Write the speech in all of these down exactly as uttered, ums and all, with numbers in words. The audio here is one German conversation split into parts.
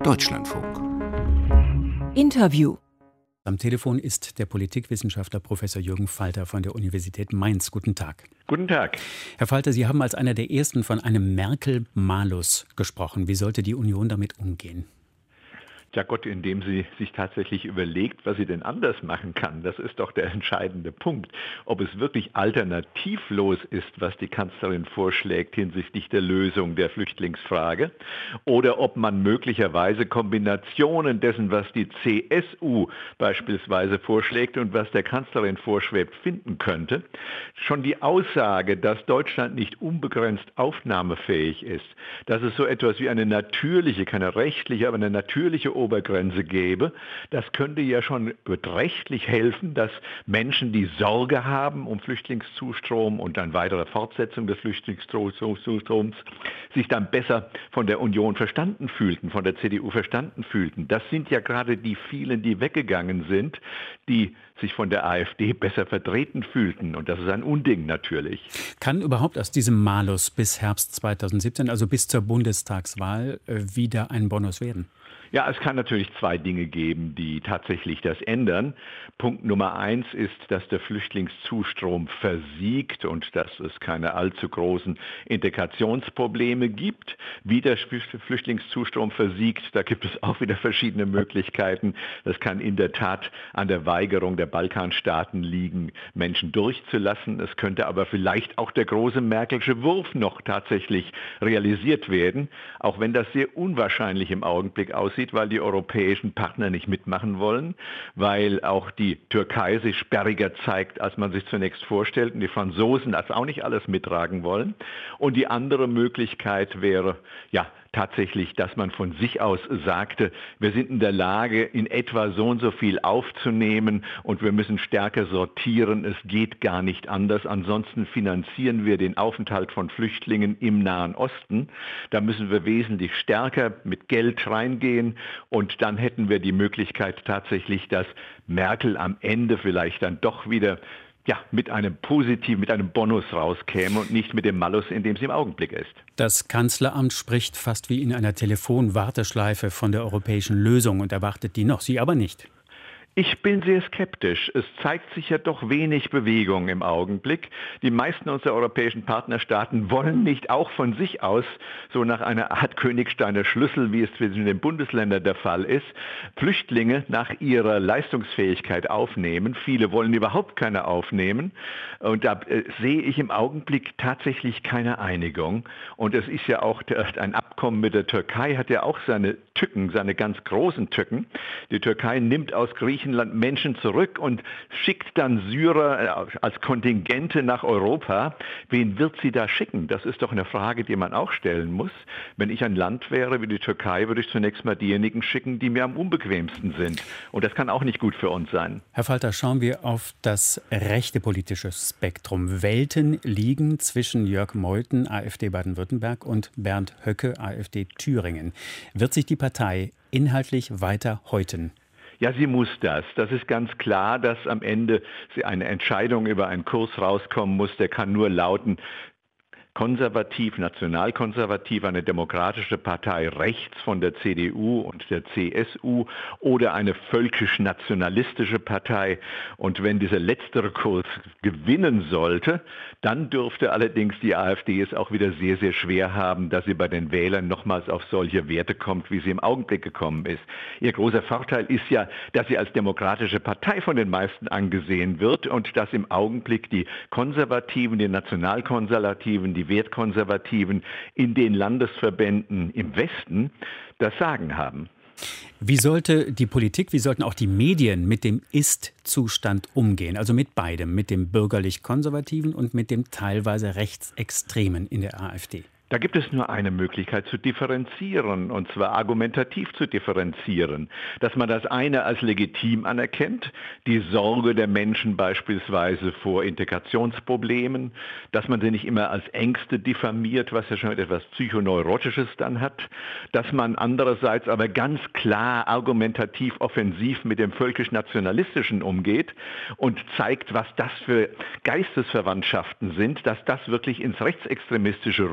Deutschlandfunk. Interview. Am Telefon ist der Politikwissenschaftler Professor Jürgen Falter von der Universität Mainz. Guten Tag. Guten Tag. Herr Falter, Sie haben als einer der ersten von einem Merkel-Malus gesprochen. Wie sollte die Union damit umgehen? Ja Gott, indem sie sich tatsächlich überlegt, was sie denn anders machen kann. Das ist doch der entscheidende Punkt. Ob es wirklich alternativlos ist, was die Kanzlerin vorschlägt hinsichtlich der Lösung der Flüchtlingsfrage, oder ob man möglicherweise Kombinationen dessen, was die C S U beispielsweise vorschlägt und was der Kanzlerin vorschwebt, finden könnte. Schon die Aussage, dass Deutschland nicht unbegrenzt aufnahmefähig ist, dass es so etwas wie eine natürliche, keine rechtliche, aber eine natürliche Obergrenze gäbe, das könnte ja schon beträchtlich helfen, dass Menschen, die Sorge haben um Flüchtlingszustrom und eine weitere Fortsetzung des Flüchtlingszustroms, sich dann besser von der Union verstanden fühlten, von der C D U verstanden fühlten. Das sind ja gerade die vielen, die weggegangen sind, die sich von der AfD besser vertreten fühlten. Und das ist ein Unding natürlich. Kann überhaupt aus diesem Malus bis Herbst zweitausendsiebzehn, also bis zur Bundestagswahl, wieder ein Bonus werden? Ja, es kann natürlich zwei Dinge geben, die tatsächlich das ändern. Punkt Nummer eins ist, dass der Flüchtlingszustrom versiegt und dass es keine allzu großen Integrationsprobleme gibt. Wie der Flüchtlingszustrom versiegt, da gibt es auch wieder verschiedene Möglichkeiten. Das kann in der Tat an der Weigerung der Balkanstaaten liegen, Menschen durchzulassen. Es könnte aber vielleicht auch der große Merkelsche Wurf noch tatsächlich realisiert werden, auch wenn das sehr unwahrscheinlich im Augenblick aussieht, weil die europäischen Partner nicht mitmachen wollen, weil auch die Türkei sich sperriger zeigt, als man sich zunächst vorstellt, und die Franzosen das auch nicht alles mittragen wollen. Und die andere Möglichkeit wäre, ja, tatsächlich, dass man von sich aus sagte, wir sind in der Lage, in etwa so und so viel aufzunehmen und wir müssen stärker sortieren, es geht gar nicht anders, ansonsten finanzieren wir den Aufenthalt von Flüchtlingen im Nahen Osten. Da müssen wir wesentlich stärker mit Geld reingehen und dann hätten wir die Möglichkeit tatsächlich, dass Merkel am Ende vielleicht dann doch wieder ja, mit einem positiven, mit einem Bonus rauskäme und nicht mit dem Malus, in dem sie im Augenblick ist. Das Kanzleramt spricht fast wie in einer Telefonwarteschleife von der europäischen Lösung und erwartet die noch, Sie aber nicht. Ich bin sehr skeptisch. Es zeigt sich ja doch wenig Bewegung im Augenblick. Die meisten unserer europäischen Partnerstaaten wollen nicht auch von sich aus, so nach einer Art Königsteiner Schlüssel, wie es in den Bundesländern der Fall ist, Flüchtlinge nach ihrer Leistungsfähigkeit aufnehmen. Viele wollen überhaupt keine aufnehmen. Und da äh, sehe ich im Augenblick tatsächlich keine Einigung. Und es ist ja auch der, ein Abkommen mit der Türkei, hat ja auch seine Tücken, seine ganz großen Tücken. Die Türkei nimmt aus Griechenland Menschen zurück und schickt dann Syrer als Kontingente nach Europa. Wen wird sie da schicken? Das ist doch eine Frage, die man auch stellen muss. Wenn ich ein Land wäre wie die Türkei, würde ich zunächst mal diejenigen schicken, die mir am unbequemsten sind. Und das kann auch nicht gut für uns sein. Herr Falter, schauen wir auf das rechte politische Spektrum. Welten liegen zwischen Jörg Meuthen, AfD Baden-Württemberg, und Bernd Höcke, AfD Thüringen. Wird sich die Partei inhaltlich weiter häuten? Ja, sie muss das. Das ist ganz klar, dass am Ende eine Entscheidung über einen Kurs rauskommen muss. Der kann nur lauten, konservativ, nationalkonservativ, eine demokratische Partei rechts von der C D U und der C S U oder eine völkisch-nationalistische Partei. Und wenn dieser letztere Kurs gewinnen sollte, dann dürfte allerdings die AfD es auch wieder sehr, sehr schwer haben, dass sie bei den Wählern nochmals auf solche Werte kommt, wie sie im Augenblick gekommen ist. Ihr großer Vorteil ist ja, dass sie als demokratische Partei von den meisten angesehen wird und dass im Augenblick die Konservativen, die Nationalkonservativen, die die Wertkonservativen in den Landesverbänden im Westen das Sagen haben. Wie sollte die Politik, wie sollten auch die Medien mit dem Ist-Zustand umgehen? Also mit beidem, mit dem bürgerlich-konservativen und mit dem teilweise Rechtsextremen in der AfD. Da gibt es nur eine Möglichkeit zu differenzieren, und zwar argumentativ zu differenzieren. Dass man das eine als legitim anerkennt, die Sorge der Menschen beispielsweise vor Integrationsproblemen, dass man sie nicht immer als Ängste diffamiert, was ja schon etwas Psychoneurotisches dann hat, dass man andererseits aber ganz klar argumentativ offensiv mit dem völkisch-nationalistischen umgeht und zeigt, was das für Geistesverwandtschaften sind, dass das wirklich ins Rechtsextremistische rüberreicht.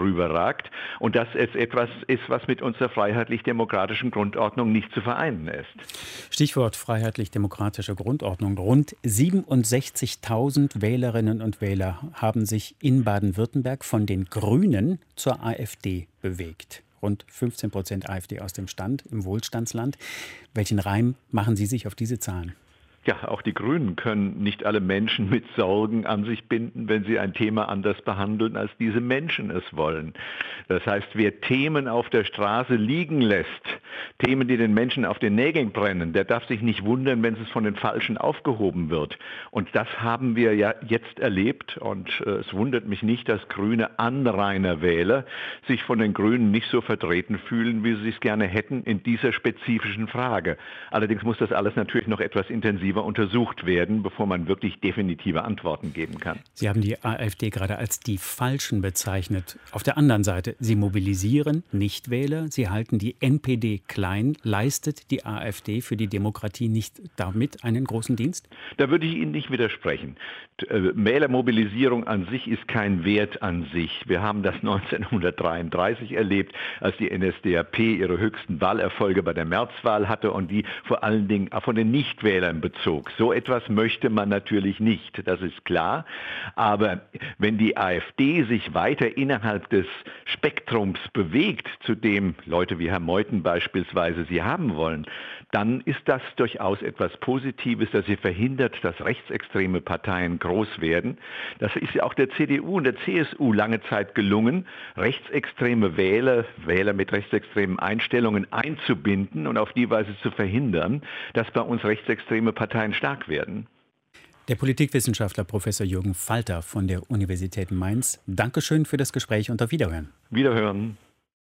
gesagt. Und dass es etwas ist, was mit unserer freiheitlich-demokratischen Grundordnung nicht zu vereinen ist. Stichwort freiheitlich-demokratische Grundordnung. Rund siebenundsechzigtausend Wählerinnen und Wähler haben sich in Baden-Württemberg von den Grünen zur AfD bewegt. Rund fünfzehn Prozent AfD aus dem Stand im Wohlstandsland. Welchen Reim machen Sie sich auf diese Zahlen? Ja, auch die Grünen können nicht alle Menschen mit Sorgen an sich binden, wenn sie ein Thema anders behandeln, als diese Menschen es wollen. Das heißt, wer Themen auf der Straße liegen lässt, Themen, die den Menschen auf den Nägeln brennen, der darf sich nicht wundern, wenn es von den Falschen aufgehoben wird. Und das haben wir ja jetzt erlebt. Und äh, es wundert mich nicht, dass grüne Anrainerwähler sich von den Grünen nicht so vertreten fühlen, wie sie es gerne hätten in dieser spezifischen Frage. Allerdings muss das alles natürlich noch etwas intensiver untersucht werden, bevor man wirklich definitive Antworten geben kann. Sie haben die AfD gerade als die Falschen bezeichnet. Auf der anderen Seite, Sie mobilisieren Nichtwähler, Sie halten die N P D klein. Leistet die AfD für die Demokratie nicht damit einen großen Dienst? Da würde ich Ihnen nicht widersprechen. Wählermobilisierung an sich ist kein Wert an sich. Wir haben das neunzehnhundertdreiunddreißig erlebt, als die N S D A P ihre höchsten Wahlerfolge bei der Märzwahl hatte und die vor allen Dingen von den Nichtwählern bezog. So etwas möchte man natürlich nicht, das ist klar. Aber wenn die AfD sich weiter innerhalb des Spektrums bewegt, zu dem Leute wie Herr Meuthen beispielsweise sie haben wollen, dann ist das durchaus etwas Positives, dass sie verhindert, dass rechtsextreme Parteien groß werden. Das ist ja auch der C D U und der C S U lange Zeit gelungen, rechtsextreme Wähler, Wähler mit rechtsextremen Einstellungen einzubinden und auf die Weise zu verhindern, dass bei uns rechtsextreme Parteien stark werden. Der Politikwissenschaftler Professor Jürgen Falter von der Universität Mainz. Dankeschön für das Gespräch und auf Wiederhören. Wiederhören.